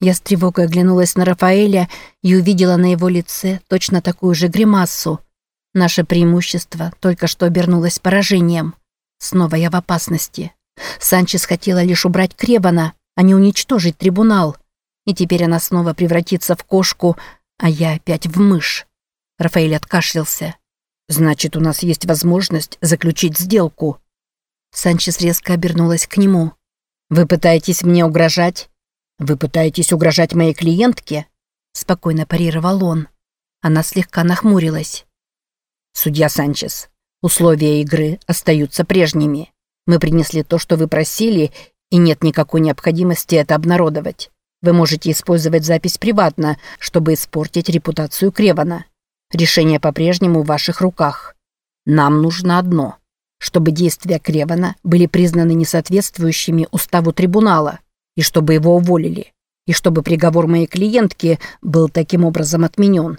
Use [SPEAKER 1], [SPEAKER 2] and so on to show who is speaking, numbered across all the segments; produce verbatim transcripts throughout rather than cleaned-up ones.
[SPEAKER 1] Я с тревогой оглянулась на Рафаэля и увидела на его лице точно такую же гримассу. Наше преимущество только что обернулось поражением. Снова я в опасности. Санчес хотела лишь убрать Кревана, а не уничтожить трибунал. И теперь она снова превратится в кошку, а я опять в мышь. Рафаэль откашлялся. «Значит, у нас есть возможность заключить сделку». Санчес резко обернулась к нему. «Вы пытаетесь мне угрожать? Вы пытаетесь угрожать моей клиентке?» Спокойно парировал он. Она слегка нахмурилась. «Судья Санчес, условия игры остаются прежними. Мы принесли то, что вы просили, и нет никакой необходимости это обнародовать. Вы можете использовать запись приватно, чтобы испортить репутацию Кревана. Решение по-прежнему в ваших руках. Нам нужно одно, чтобы действия Кревана были признаны несоответствующими уставу трибунала, и чтобы его уволили, и чтобы приговор моей клиентки был таким образом отменен».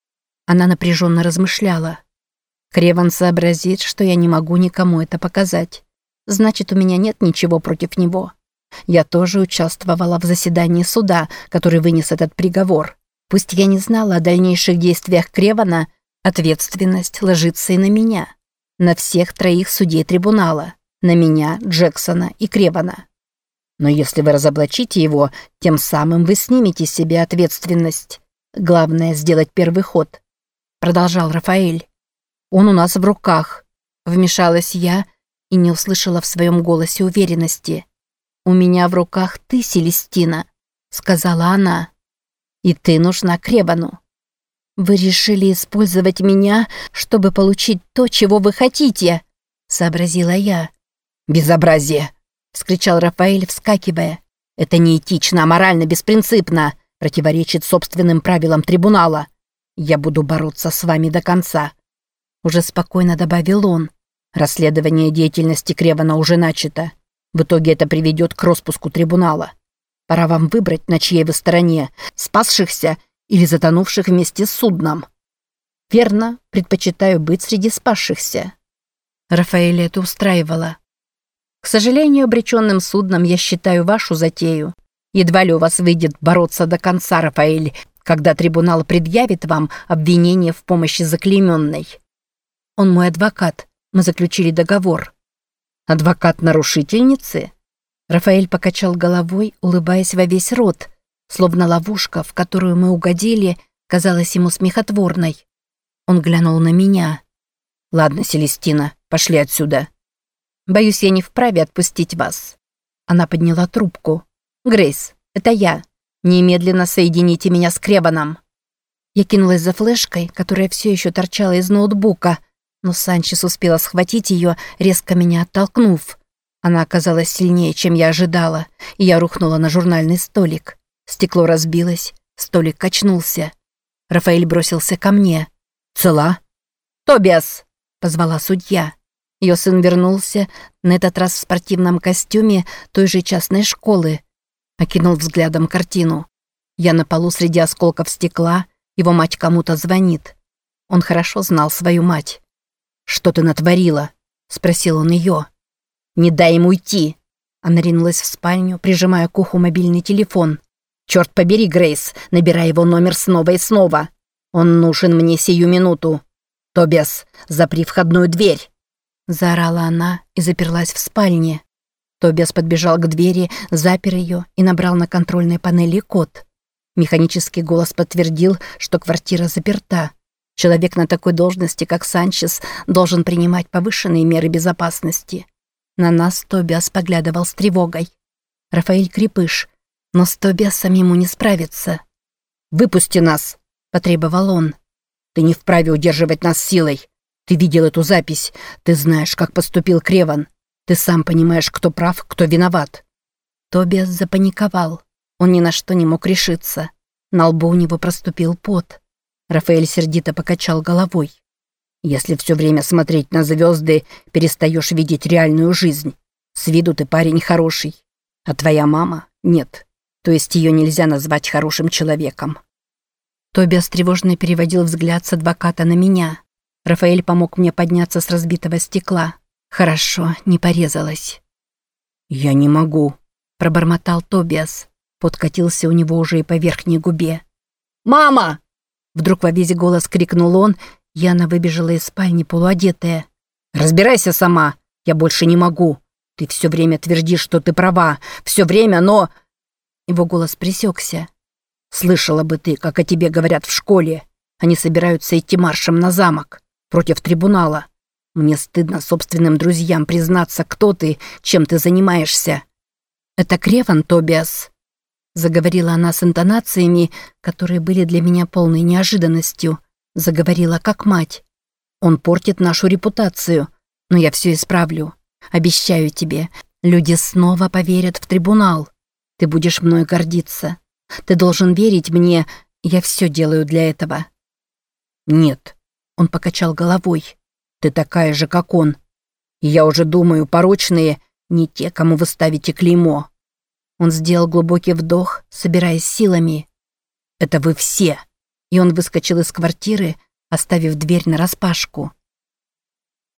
[SPEAKER 1] Она напряженно размышляла. «Креван сообразит, что я не могу никому это показать. Значит, у меня нет ничего против него. Я тоже участвовала в заседании суда, который вынес этот приговор. Пусть я не знала о дальнейших действиях Кревана, ответственность ложится и на меня. На всех троих судей трибунала. На меня, Джексона и Кревана. Но если вы разоблачите его, тем самым вы снимете с себя ответственность. Главное — сделать первый ход», — продолжал Рафаэль. «Он у нас в руках», — вмешалась я и не услышала в своем голосе уверенности. «У меня в руках ты, Селестина», — сказала она. «И ты нужна Кревану. Вы решили использовать меня, чтобы получить то, чего вы хотите», — сообразила я. «Безобразие!» — вскричал Рафаэль, вскакивая. «Это неэтично, аморально, беспринципно, противоречит собственным правилам трибунала. Я буду бороться с вами до конца». Уже спокойно добавил он. «Расследование деятельности Кревана уже начато. В итоге это приведет к распуску трибунала. Пора вам выбрать, на чьей вы стороне, спасшихся или затонувших вместе с судном». «Верно, предпочитаю быть среди спасшихся». Рафаэля это устраивало. «К сожалению, обреченным судном я считаю вашу затею. Едва ли у вас выйдет бороться до конца, Рафаэль, когда трибунал предъявит вам обвинение в помощи заклейменной. Он мой адвокат. Мы заключили договор». «Адвокат нарушительницы?» Рафаэль покачал головой, улыбаясь во весь рот, словно ловушка, в которую мы угодили, казалась ему смехотворной. Он глянул на меня. «Ладно, Селестина, пошли отсюда». «Боюсь, я не вправе отпустить вас». Она подняла трубку. «Грейс, это я. Немедленно соедините меня с Креваном». Я кинулась за флешкой, которая все еще торчала из ноутбука, но Санчес успела схватить ее, резко меня оттолкнув. Она оказалась сильнее, чем я ожидала, и я рухнула на журнальный столик. Стекло разбилось, столик качнулся. Рафаэль бросился ко мне. «Цела?» «Тобиас!» — позвала судья. Ее сын вернулся, на этот раз в спортивном костюме той же частной школы. Окинул взглядом картину. Я на полу среди осколков стекла, его мать кому-то звонит. Он хорошо знал свою мать. «Что ты натворила?» — спросил он ее. «Не дай ему уйти!» Она ринулась в спальню, прижимая к уху мобильный телефон. «Черт побери, Грейс, набирай его номер снова и снова. Он нужен мне сию минуту. Тобиас, запри входную дверь!» Заорала она и заперлась в спальне. Тобиас подбежал к двери, запер ее и набрал на контрольной панели код. Механический голос подтвердил, что квартира заперта. Человек на такой должности, как Санчес, должен принимать повышенные меры безопасности. На нас Тобиас поглядывал с тревогой. Рафаэль крепыш, но с Тобиасом ему не справиться. «Выпусти нас!» – потребовал он. «Ты не вправе удерживать нас силой. Ты видел эту запись. Ты знаешь, как поступил Креван. Ты сам понимаешь, кто прав, кто виноват». Тобиас запаниковал. Он ни на что не мог решиться. На лбу у него проступил пот. Рафаэль сердито покачал головой. «Если все время смотреть на звезды, перестаешь видеть реальную жизнь. С виду ты парень хороший. А твоя мама — нет. То есть ее нельзя назвать хорошим человеком». Тобиас тревожно переводил взгляд с адвоката на меня. Рафаэль помог мне подняться с разбитого стекла. Хорошо, не порезалась. «Я не могу», — пробормотал Тобиас. Пот катился у него уже и по верхней губе. «Мама!» Вдруг во весь голос крикнул он, и она выбежала из спальни полуодетая. «Разбирайся сама! Я больше не могу! Ты все время твердишь, что ты права! Все время, но...» Его голос пресекся. «Слышала бы ты, как о тебе говорят в школе. Они собираются идти маршем на замок, против трибунала. Мне стыдно собственным друзьям признаться, кто ты, чем ты занимаешься». «Это Креван, Тобиас», — заговорила она с интонациями, которые были для меня полной неожиданностью. Заговорила как мать. «Он портит нашу репутацию, но я все исправлю. Обещаю тебе, люди снова поверят в трибунал. Ты будешь мной гордиться. Ты должен верить мне, я все делаю для этого». «Нет», — он покачал головой, — «ты такая же, как он. И я уже думаю, порочные не те, кому вы ставите клеймо». Он сделал глубокий вдох, собираясь силами. «Это вы все». И он выскочил из квартиры, оставив дверь нараспашку.